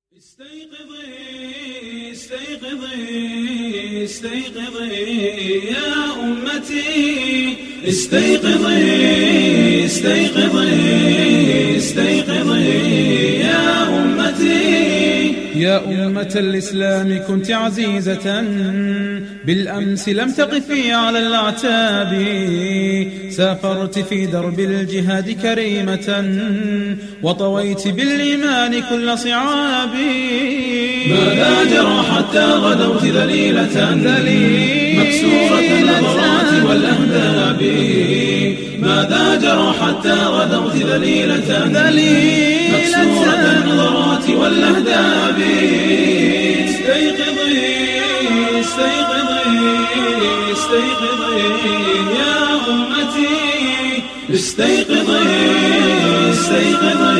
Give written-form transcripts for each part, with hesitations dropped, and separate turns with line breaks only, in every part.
استيقظي استيقظي استيقظي يا أمتي، استيقظي استيقظي استيقظي يا أمتي.
يا أمة الإسلام كنت عزيزة بالأمس، لم تقفي على الأعتاب، سافرت في درب الجهاد كريمة، وطويت بالإيمان كل صعاب.
ماذا جرى حتى غدوت ذليلة مكسورة النظرات والأهداب؟ ماذا جرى حتى غدوت ذليلة مكسورة النظرات والأهداب؟ استيقظي استيقظي استيقظي يا أمتي، استيقظي استيقظي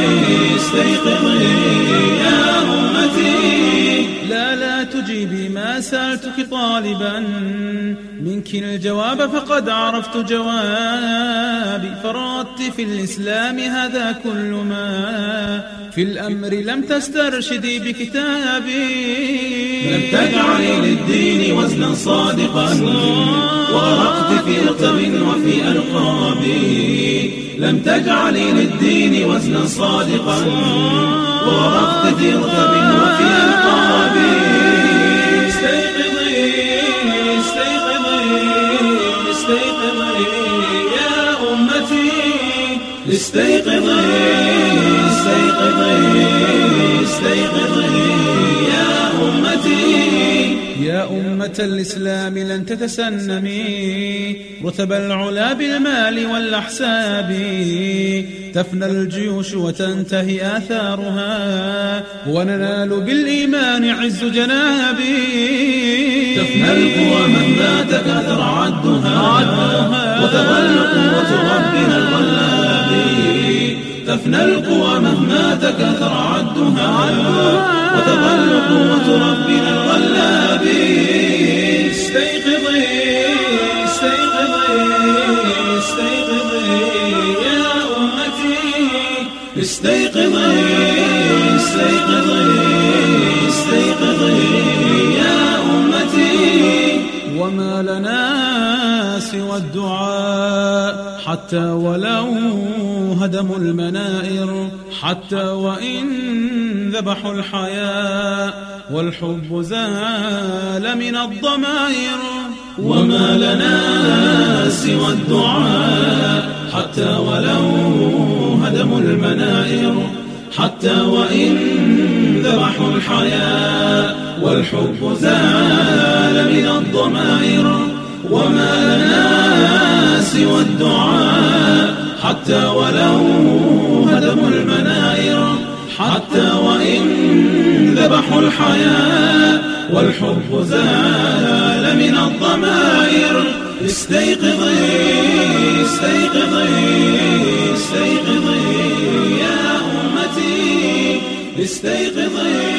استيقظي يا أمتي.
لا تجيبي ما سألتك طالبا منك الجواب، فقد عرفت جوابي. فرطت في الإسلام هذا كل ما في الأمر، لم تسترشدي بكتابي.
لم تجعلي للدين وزنا صادقا، وغرقت في رتب وفي ألقاب. لم تجعلي للدين وزنا صادقا، وغرقت في رتب وفي ألقاب. استيقظي استيقظي استيقظي يا أمتي، استيقظي استيقظي استيقظي يا أمتي.
يا أمة الإسلام لن تتسنمي رتب العلا بالمال والأحساب، تفنى الجيوش وتنتهي آثارها، وننال بالإيمان عز جنابي.
تفنى القوى مهما تكاثر عدها، وتظل قوة ربنا الغلاب. تفنى القوى مهما تكاثر عدها، وتظل قوة ربنا الغلاب. استيقظي استيقظي استيقظي يا أمتي، استيقظي استيقظي استيقظي يا أمتي.
وما لنا سوى الدعاء حتى ولو هدموا المنائر، حتى وإن ذبحوا الحياة والحب زال من الضمائر.
وما لنا سوى الدعاء حتى ولو هدموا المنائر، حتى وإن ذبحوا الحياة والحب زال من الضمائر. وما لنا سوى الدعاء حتى ولو هدموا المنائر، حتى وإن ذبحوا الحياة والحب زال من الضمائر. استيقظي استيقظي استيقظي يا أمتي، استيقظي